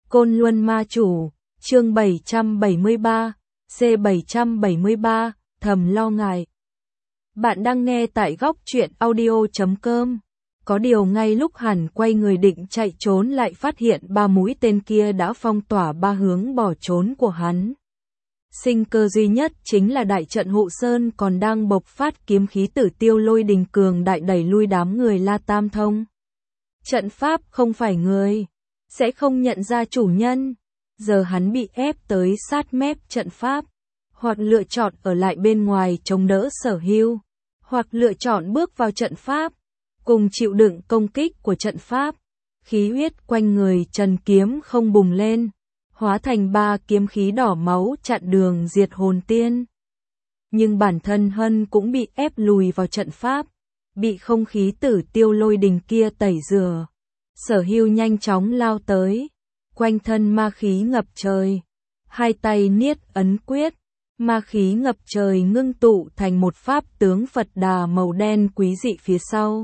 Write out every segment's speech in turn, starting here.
Côn Luân Ma Chủ, chương 773, C773, thầm lo ngại. Bạn đang nghe tại góc truyện audio.com. Có điều ngay lúc hắn quay người định chạy trốn lại phát hiện ba mũi tên kia đã phong tỏa ba hướng bỏ trốn của hắn. Sinh cơ duy nhất chính là đại trận hộ sơn còn đang bộc phát kiếm khí tử tiêu lôi đình cường đại đẩy lui đám người La Tam Thông. Trận pháp không phải người, sẽ không nhận ra chủ nhân. Giờ hắn bị ép tới sát mép trận pháp, hoặc lựa chọn ở lại bên ngoài chống đỡ Sở Hưu, hoặc lựa chọn bước vào trận pháp, cùng chịu đựng công kích của trận pháp. Khí huyết quanh người Trần Kiếm không bùng lên, hóa thành ba kiếm khí đỏ máu chặn đường diệt hồn tiên. Nhưng bản thân Hân cũng bị ép lùi vào trận pháp, bị không khí tử tiêu lôi đình kia tẩy rửa. Sở Hưu nhanh chóng lao tới, quanh thân ma khí ngập trời, hai tay niết ấn quyết, ma khí ngập trời ngưng tụ thành một pháp tướng Phật Đà màu đen quý dị phía sau.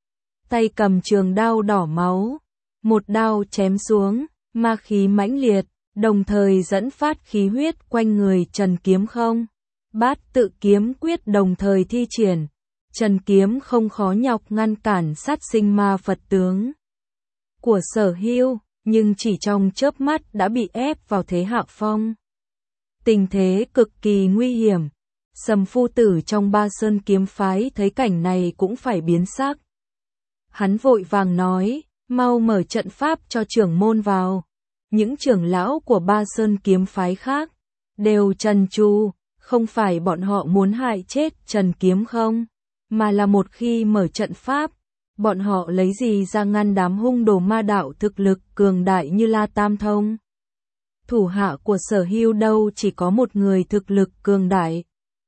Tay cầm trường đao đỏ máu, một đao chém xuống, ma khí mãnh liệt, đồng thời dẫn phát khí huyết quanh người Trần Kiếm không. Bát tự kiếm quyết đồng thời thi triển, Trần Kiếm không khó nhọc ngăn cản sát sinh ma Phật tướng của Sở Hưu, nhưng chỉ trong chớp mắt đã bị ép vào thế hạ phong. Tình thế cực kỳ nguy hiểm. Sầm phu tử trong Ba Sơn kiếm phái thấy cảnh này cũng phải biến sắc. Hắn vội vàng nói, mau mở trận pháp cho trưởng môn vào. Những trưởng lão của Ba Sơn kiếm phái khác đều trần tru, không phải bọn họ muốn hại chết Trần Kiếm không, mà là một khi mở trận pháp, bọn họ lấy gì ra ngăn đám hung đồ ma đạo thực lực cường đại như La Tam Thông. Thủ hạ của Sở Hưu đâu chỉ có một người thực lực cường đại.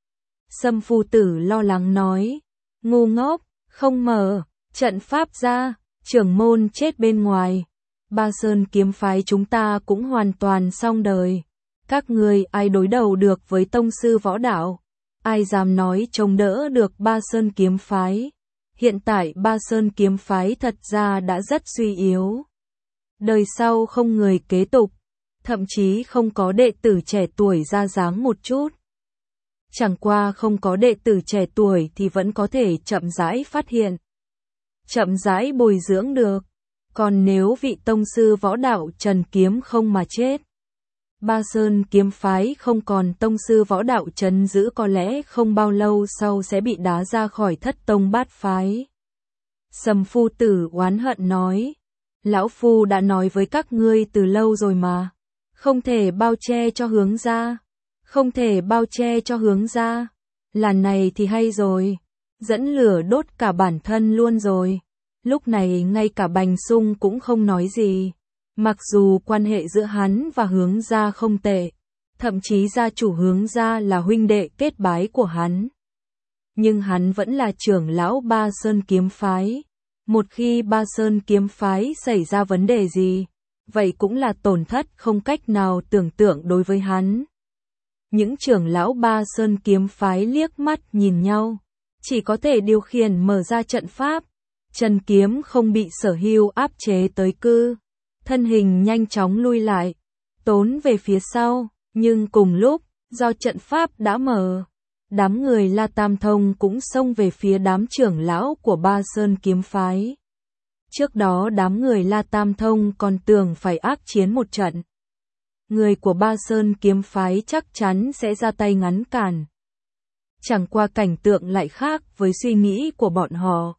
Sâm phu tử lo lắng nói, ngu ngốc, không mở trận pháp ra, trưởng môn chết bên ngoài. Ba Sơn kiếm phái chúng ta cũng hoàn toàn xong đời. Các người ai đối đầu được với tông sư võ đạo? Ai dám nói chống đỡ được Ba Sơn kiếm phái? Hiện tại Ba Sơn kiếm phái thật ra đã rất suy yếu. Đời sau không người kế tục, thậm chí không có đệ tử trẻ tuổi ra dáng một chút. Chẳng qua không có đệ tử trẻ tuổi thì vẫn có thể chậm rãi phát hiện, chậm rãi bồi dưỡng được. Còn nếu vị tông sư võ đạo Trần Kiếm không mà chết, Ba Sơn kiếm phái không còn tông sư võ đạo trấn giữ, có lẽ không bao lâu sau sẽ bị đá ra khỏi Thất Tông Bát Phái. Sầm phu tử oán hận nói, lão phu đã nói với các ngươi từ lâu rồi mà, không thể bao che cho hướng ra, không thể bao che cho hướng ra. Lần này thì hay rồi, dẫn lửa đốt cả bản thân luôn rồi. Lúc này ngay cả Bành Sung cũng không nói gì. Mặc dù quan hệ giữa hắn và hướng gia không tệ, thậm chí gia chủ hướng gia là huynh đệ kết bái của hắn, nhưng hắn vẫn là trưởng lão Ba Sơn kiếm phái. Một khi Ba Sơn kiếm phái xảy ra vấn đề gì, vậy cũng là tổn thất không cách nào tưởng tượng đối với hắn. Những trưởng lão Ba Sơn kiếm phái liếc mắt nhìn nhau, chỉ có thể điều khiển mở ra trận pháp. Trần Kiếm không bị Sở Hưu áp chế tới cư, thân hình nhanh chóng lui lại, tốn về phía sau, nhưng cùng lúc, do trận pháp đã mở, đám người La Tam Thông cũng xông về phía đám trưởng lão của Ba Sơn kiếm phái. Trước đó đám người La Tam Thông còn tưởng phải ác chiến một trận. Người của Ba Sơn kiếm phái chắc chắn sẽ ra tay ngăn cản. Chẳng qua cảnh tượng lại khác với suy nghĩ của bọn họ.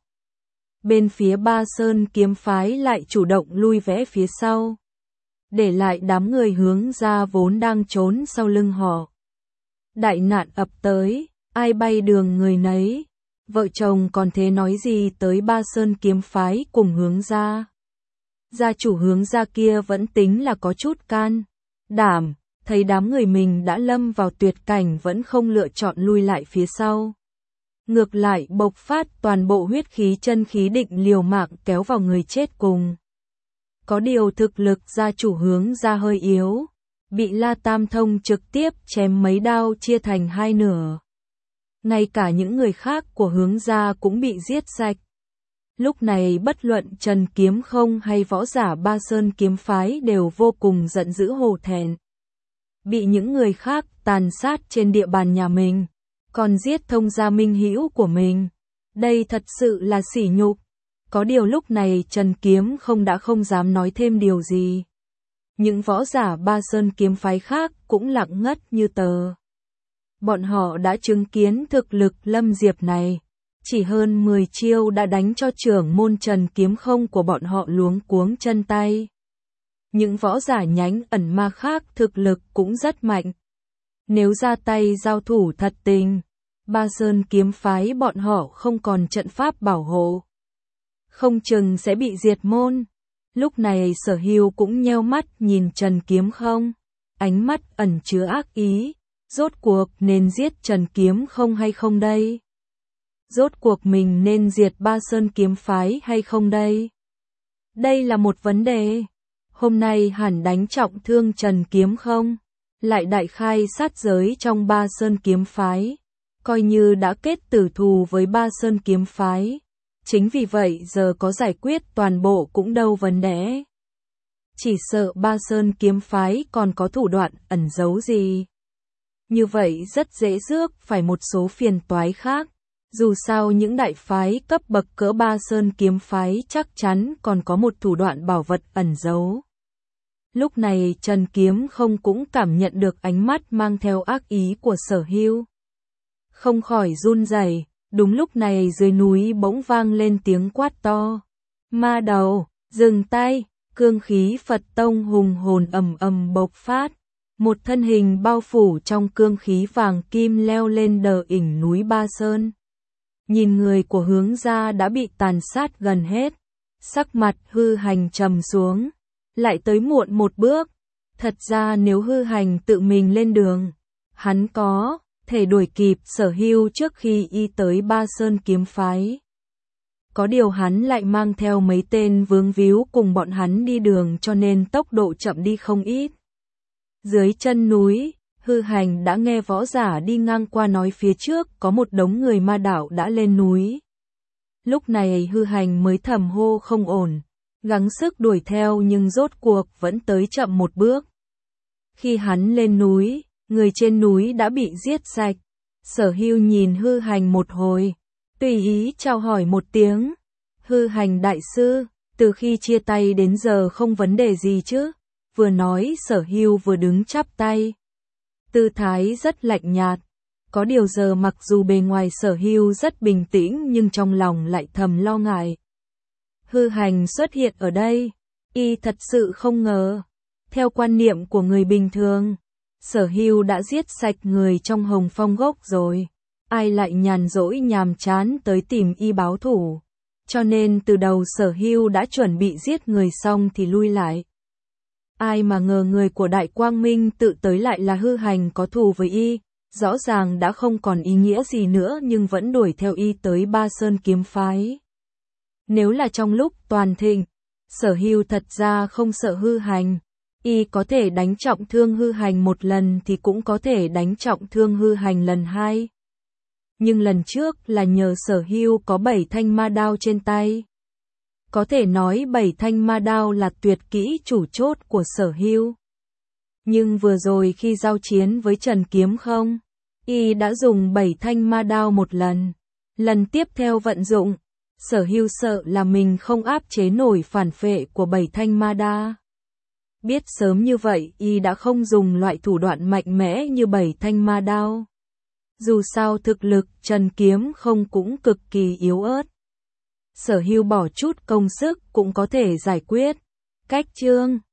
Bên phía Ba Sơn kiếm phái lại chủ động lui vẽ phía sau, để lại đám người hướng ra vốn đang trốn sau lưng họ. Đại nạn ập tới, ai bay đường người nấy. Vợ chồng còn thế nói gì tới Ba Sơn kiếm phái cùng hướng ra. Gia chủ hướng ra kia vẫn tính là có chút can đảm, thấy đám người mình đã lâm vào tuyệt cảnh vẫn không lựa chọn lui lại phía sau. Ngược lại bộc phát toàn bộ huyết khí chân khí định liều mạng kéo vào người chết cùng. Có điều thực lực gia chủ hướng ra hơi yếu, bị La Tam Thông trực tiếp chém mấy đao chia thành hai nửa. Ngay cả những người khác của hướng ra cũng bị giết sạch. Lúc này bất luận Trần Kiếm Không hay võ giả Ba Sơn kiếm phái đều vô cùng giận dữ hổ thẹn. Bị những người khác tàn sát trên địa bàn nhà mình, còn giết thông gia minh hữu của mình. Đây thật sự là sỉ nhục. Có điều lúc này Trần Kiếm Không đã không dám nói thêm điều gì. Những võ giả Ba Sơn kiếm phái khác cũng lặng ngắt như tờ. Bọn họ đã chứng kiến thực lực Lâm Diệp này. Chỉ hơn 10 chiêu đã đánh cho trưởng môn Trần Kiếm Không của bọn họ luống cuống chân tay. Những võ giả nhánh ẩn ma khác thực lực cũng rất mạnh. Nếu ra tay giao thủ thật tình, Ba Sơn kiếm phái bọn họ không còn trận pháp bảo hộ, không chừng sẽ bị diệt môn. Lúc này Sở Hưu cũng nheo mắt nhìn Trần Kiếm Không, ánh mắt ẩn chứa ác ý. Rốt cuộc nên giết Trần Kiếm Không hay không đây? Rốt cuộc mình nên diệt Ba Sơn kiếm phái hay không đây? Đây là một vấn đề. Hôm nay hẳn đánh trọng thương Trần Kiếm Không, lại đại khai sát giới trong Ba Sơn kiếm phái, coi như đã kết tử thù với Ba Sơn kiếm phái. Chính vì vậy giờ có giải quyết toàn bộ cũng đâu vấn đề. Chỉ sợ Ba Sơn kiếm phái còn có thủ đoạn ẩn giấu gì. Như vậy rất dễ rước phải một số phiền toái khác. Dù sao những đại phái cấp bậc cỡ Ba Sơn kiếm phái chắc chắn còn có một thủ đoạn bảo vật ẩn giấu. Lúc này Trần Kiếm Không cũng cảm nhận được ánh mắt mang theo ác ý của Sở Hưu. Không khỏi run rẩy. Đúng lúc này dưới núi bỗng vang lên tiếng quát to. Ma đầu, dừng tay, cương khí Phật Tông hùng hồn ầm ầm bộc phát. Một thân hình bao phủ trong cương khí vàng kim leo lên đờ đỉnh núi Ba Sơn. Nhìn người của Hướng gia đã bị tàn sát gần hết. Sắc mặt Hư Hành trầm xuống. Lại tới muộn một bước. Thật ra nếu Hư Hành tự mình lên đường, hắn có thể đuổi kịp Sở Hưu trước khi y tới Ba Sơn kiếm phái. Có điều hắn lại mang theo mấy tên vướng víu cùng bọn hắn đi đường cho nên tốc độ chậm đi không ít. Dưới chân núi, Hư Hành đã nghe võ giả đi ngang qua nói phía trước có một đống người ma đạo đã lên núi. Lúc này Hư Hành mới thầm hô không ổn, gắng sức đuổi theo nhưng rốt cuộc vẫn tới chậm một bước. Khi hắn lên núi, người trên núi đã bị giết sạch. Sở Hưu nhìn Hư Hành một hồi, tùy ý chào hỏi một tiếng. Hư Hành đại sư, từ khi chia tay đến giờ không vấn đề gì chứ? Vừa nói Sở Hưu vừa đứng chắp tay. Tư thái rất lạnh nhạt. Có điều giờ mặc dù bề ngoài Sở Hưu rất bình tĩnh nhưng trong lòng lại thầm lo ngại. Hư Hành xuất hiện ở đây, y thật sự không ngờ. Theo quan niệm của người bình thường, Sở Hưu đã giết sạch người trong Hồng Phong gốc rồi. Ai lại nhàn rỗi nhàm chán tới tìm y báo thủ. Cho nên từ đầu Sở Hưu đã chuẩn bị giết người xong thì lui lại. Ai mà ngờ người của Đại Quang Minh tự tới lại là Hư Hành có thù với y. Rõ ràng đã không còn ý nghĩa gì nữa nhưng vẫn đuổi theo y tới Ba Sơn kiếm phái. Nếu là trong lúc toàn thịnh, Sở Hưu thật ra không sợ Hư Hành. Y có thể đánh trọng thương Hư Hành một lần thì cũng có thể đánh trọng thương Hư Hành lần hai. Nhưng lần trước là nhờ Sở Hưu có 7 thanh ma đao trên tay. Có thể nói 7 thanh ma đao là tuyệt kỹ chủ chốt của Sở Hưu. Nhưng vừa rồi khi giao chiến với Trần Kiếm Không, y đã dùng 7 thanh ma đao một lần. Lần tiếp theo vận dụng, Sở Hưu sợ là mình không áp chế nổi phản phệ của 7 thanh ma đa. Biết sớm như vậy y đã không dùng loại thủ đoạn mạnh mẽ như 7 thanh ma đao. Dù sao thực lực Trần Kiếm Không cũng cực kỳ yếu ớt. Sở Hưu bỏ chút công sức cũng có thể giải quyết. Cách chương